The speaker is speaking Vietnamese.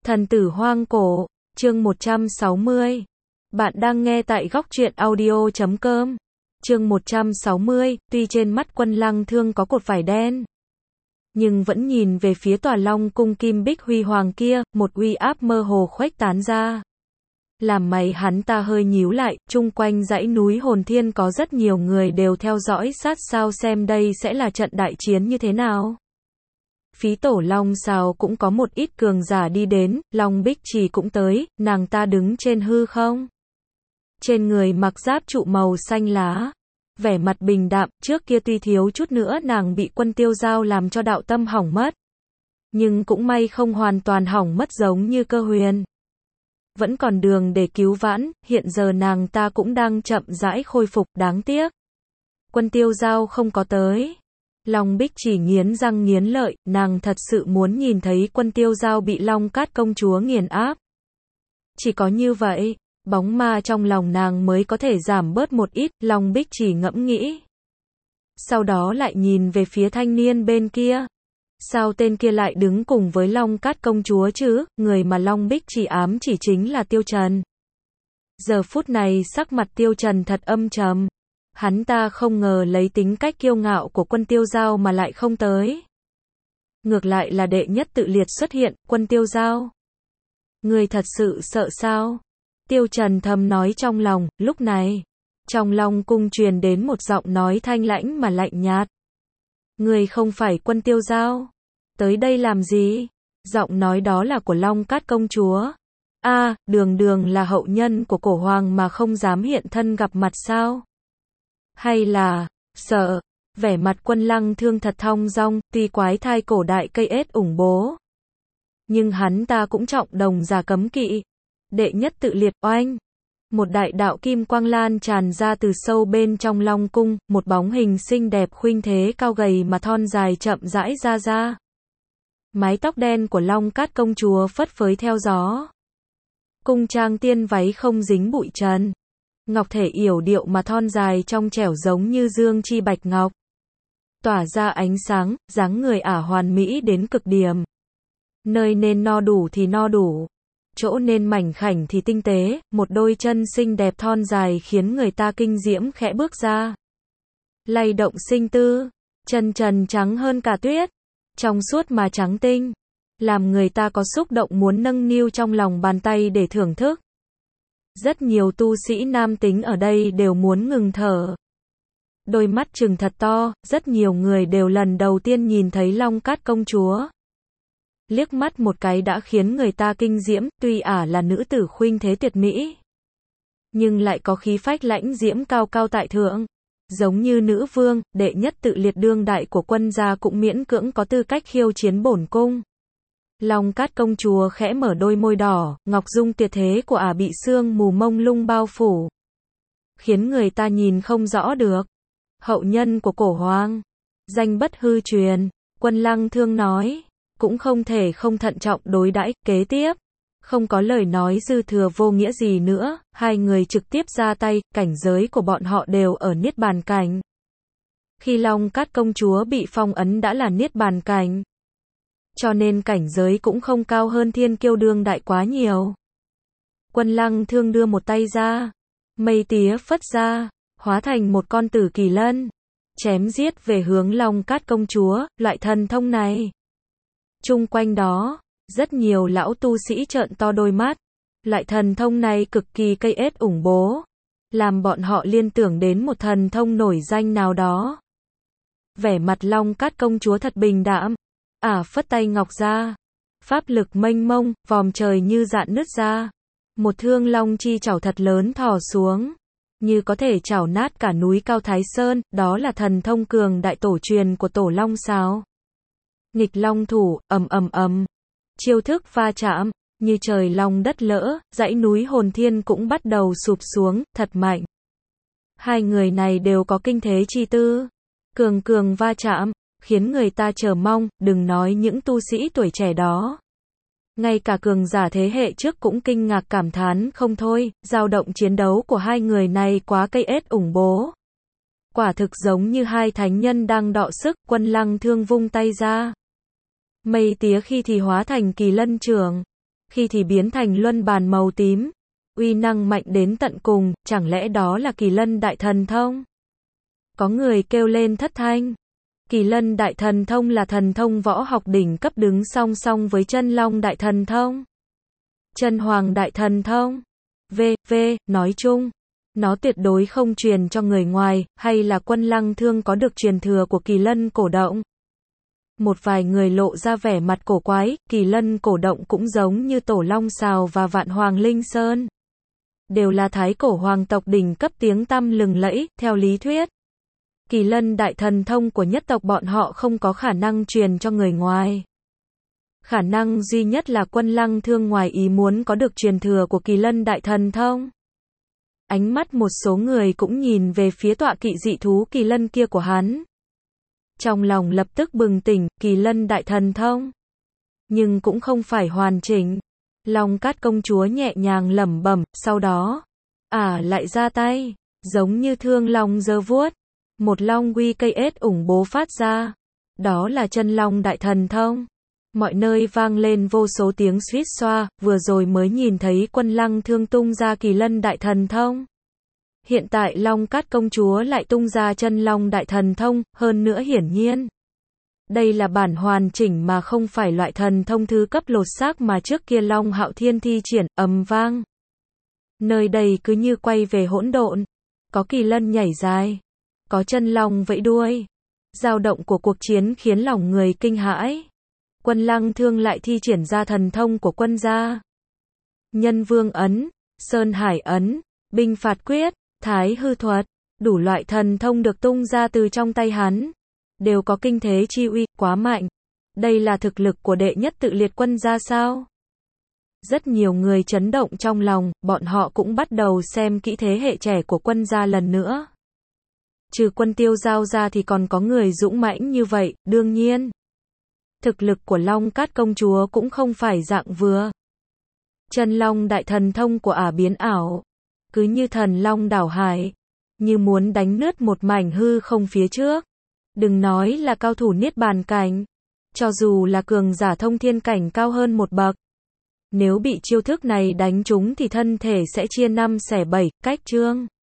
Thần tử hoang cổ, chương 160. Bạn đang nghe tại góc truyện audio.com. Chương 160, tuy trên mắt Quân Lăng Thương có cột vải đen, nhưng vẫn nhìn về phía tòa Long cung kim bích huy hoàng kia, một uy áp mơ hồ khuếch tán ra. Làm mày hắn ta hơi nhíu lại, chung quanh dãy núi Hồn Thiên có rất nhiều người đều theo dõi sát sao xem đây sẽ là trận đại chiến như thế nào. Phí tổ Long Sào cũng có một ít cường giả đi đến, Long Bích Trì cũng tới, nàng ta đứng trên hư không. Trên người mặc giáp trụ màu xanh lá, vẻ mặt bình đạm, trước kia tuy thiếu chút nữa nàng bị Quân Tiêu Giao làm cho đạo tâm hỏng mất. Nhưng cũng may không hoàn toàn hỏng mất giống như Cơ Huyền. Vẫn còn đường để cứu vãn, hiện giờ nàng ta cũng đang chậm rãi khôi phục, đáng tiếc. Quân Tiêu Giao không có tới. Long Bích Trì nghiến răng nghiến lợi, nàng thật sự muốn nhìn thấy Quân Tiêu Giao bị Long Cát công chúa nghiền áp. Chỉ có như vậy, bóng ma trong lòng nàng mới có thể giảm bớt một ít, Long Bích Trì ngẫm nghĩ. Sau đó lại nhìn về phía thanh niên bên kia. Sao tên kia lại đứng cùng với Long Cát công chúa chứ, người mà Long Bích Trì ám chỉ chính là Tiêu Trần. Giờ phút này sắc mặt Tiêu Trần thật âm trầm. Hắn ta không ngờ lấy tính cách kiêu ngạo của Quân Tiêu Giao mà lại không tới. Ngược lại là đệ nhất tự liệt xuất hiện, Quân Tiêu Giao. Người thật sự sợ sao? Tiêu Trần thầm nói trong lòng, lúc này. Trong Long cung truyền đến một giọng nói thanh lãnh mà lạnh nhạt. Người không phải Quân Tiêu Giao. Tới đây làm gì? Giọng nói đó là của Long Cát công chúa. Đường đường là hậu nhân của cổ hoàng mà không dám hiện thân gặp mặt sao? Hay là, sợ, vẻ mặt Quân Lăng Thương thật thong dong, tuy quái thai cổ đại cây ết ủng bố. Nhưng hắn ta cũng trọng đồng giả cấm kỵ. Đệ nhất tự liệt oanh. Một đại đạo kim quang lan tràn ra từ sâu bên trong Long cung, một bóng hình xinh đẹp khuynh thế cao gầy mà thon dài chậm rãi ra. Mái tóc đen của Long Cát công chúa phất phới theo gió. Cung trang tiên váy không dính bụi trần. Ngọc thể yểu điệu mà thon dài trong trẻo giống như dương chi bạch ngọc. Tỏa ra ánh sáng, dáng người ả hoàn mỹ đến cực điểm. Nơi nên no đủ thì no đủ. Chỗ nên mảnh khảnh thì tinh tế, một đôi chân xinh đẹp thon dài khiến người ta kinh diễm khẽ bước ra. Lay động sinh tư, chân trần trắng hơn cả tuyết, trong suốt mà trắng tinh, làm người ta có xúc động muốn nâng niu trong lòng bàn tay để thưởng thức. Rất nhiều tu sĩ nam tính ở đây đều muốn ngừng thở. Đôi mắt trừng thật to, rất nhiều người đều lần đầu tiên nhìn thấy Long Cát công chúa. Liếc mắt một cái đã khiến người ta kinh diễm, tuy ả là nữ tử khuynh thế tuyệt mỹ, nhưng lại có khí phách lãnh diễm cao cao tại thượng. Giống như nữ vương, đệ nhất tự liệt đương đại của Quân gia cũng miễn cưỡng có tư cách khiêu chiến bổn cung. Long Cát công chúa khẽ mở đôi môi đỏ, ngọc dung tuyệt thế của ả bị sương mù mông lung bao phủ, khiến người ta nhìn không rõ được. Hậu nhân của cổ hoàng, danh bất hư truyền, Quân Lăng Thương nói, cũng không thể không thận trọng đối đãi. Kế tiếp, không có lời nói dư thừa vô nghĩa gì nữa, hai người trực tiếp ra tay, cảnh giới của bọn họ đều ở Niết Bàn cảnh. Khi Long Cát công chúa bị phong ấn đã là Niết Bàn cảnh, cho nên cảnh giới cũng không cao hơn Thiên Kiêu đương đại quá nhiều. Quân Lăng Thương đưa một tay ra, mây tía phất ra, hóa thành một con tử kỳ lân, chém giết về hướng Long Cát công chúa. Loại thần thông này, chung quanh đó, rất nhiều lão tu sĩ trợn to đôi mắt. Loại thần thông này cực kỳ cây ết ủng bố, làm bọn họ liên tưởng đến một thần thông nổi danh nào đó. Vẻ mặt Long Cát công chúa thật bình đạm, ả phất tay ngọc ra, pháp lực mênh mông, vòm trời như dạn nứt ra. Một thương long chi chảo thật lớn thò xuống, như có thể chảo nát cả núi cao Thái Sơn, đó là thần thông cường đại tổ truyền của tổ Long Sào. Nghịch long thủ, ầm, chiêu thức va chạm, như trời long đất lỡ, dãy núi Hồn Thiên cũng bắt đầu sụp xuống, thật mạnh. Hai người này đều có kinh thế chi tư, cường va chạm, khiến người ta chờ mong, đừng nói những tu sĩ tuổi trẻ đó. Ngay cả cường giả thế hệ trước cũng kinh ngạc cảm thán không thôi, dao động chiến đấu của hai người này quá cây ết ủng bố. Quả thực giống như hai thánh nhân đang đọ sức. Quân Lăng Thương vung tay ra. Mây tía khi thì hóa thành kỳ lân trưởng, khi thì biến thành luân bàn màu tím. Uy năng mạnh đến tận cùng, chẳng lẽ đó là Kỳ Lân Đại Thần Thông? Có người kêu lên thất thanh. Kỳ Lân Đại Thần Thông là thần thông võ học đỉnh cấp đứng song song với Chân Long Đại Thần Thông, Chân Hoàng Đại Thần Thông. Nói chung, nó tuyệt đối không truyền cho người ngoài, hay là Quân Lăng Thương có được truyền thừa của Kỳ Lân Cổ Động? Một vài người lộ ra vẻ mặt cổ quái, Kỳ Lân Cổ Động cũng giống như Tổ Long Sào và Vạn Hoàng Linh Sơn, đều là thái cổ hoàng tộc đỉnh cấp tiếng tăm lừng lẫy, theo lý thuyết. Kỳ Lân Đại Thần Thông của nhất tộc bọn họ không có khả năng truyền cho người ngoài. Khả năng duy nhất là Quân Lăng Thương ngoài ý muốn có được truyền thừa của Kỳ Lân Đại Thần Thông. Ánh mắt một số người cũng nhìn về phía tọa kỵ dị thú Kỳ Lân kia của hắn. Trong lòng lập tức bừng tỉnh, Kỳ Lân Đại Thần Thông. Nhưng cũng không phải hoàn chỉnh. Long Cát công chúa nhẹ nhàng lẩm bẩm, sau đó, lại ra tay, giống như thương long giơ vuốt. Một long uy cây ết ủng bố phát ra. Đó là Chân Long Đại Thần Thông. Mọi nơi vang lên vô số tiếng suýt xoa, vừa rồi mới nhìn thấy Quân Lăng Thương tung ra Kỳ Lân Đại Thần Thông. Hiện tại Long Cát công chúa lại tung ra Chân Long Đại Thần Thông, hơn nữa hiển nhiên. Đây là bản hoàn chỉnh mà không phải loại thần thông thứ cấp lột xác mà trước kia Long Hạo Thiên thi triển, ầm vang. Nơi đây cứ như quay về hỗn độn. Có kỳ lân nhảy dài, có chân long vẫy đuôi. Dao động của cuộc chiến khiến lòng người kinh hãi. Quân Lăng Thương lại thi triển ra thần thông của quân gia. Nhân Vương Ấn, Sơn Hải Ấn, Binh Phạt Quyết, Thái Hư Thuật, đủ loại thần thông được tung ra từ trong tay hắn, đều có kinh thế chi uy, quá mạnh. Đây là thực lực của đệ nhất Tự Liệt quân gia sao? Rất nhiều người chấn động trong lòng, bọn họ cũng bắt đầu xem kỹ thế hệ trẻ của quân gia lần nữa. Trừ Quân Tiêu Giao ra thì còn có người dũng mãnh như vậy, đương nhiên. Thực lực của Long Cát công chúa cũng không phải dạng vừa. Chân Long Đại Thần Thông của ả biến ảo, cứ như thần long đảo hải, như muốn đánh nứt một mảnh hư không phía trước. Đừng nói là cao thủ niết bàn cảnh, cho dù là cường giả thông thiên cảnh cao hơn một bậc, nếu bị chiêu thức này đánh trúng thì thân thể sẽ chia năm xẻ bảy, cách chương.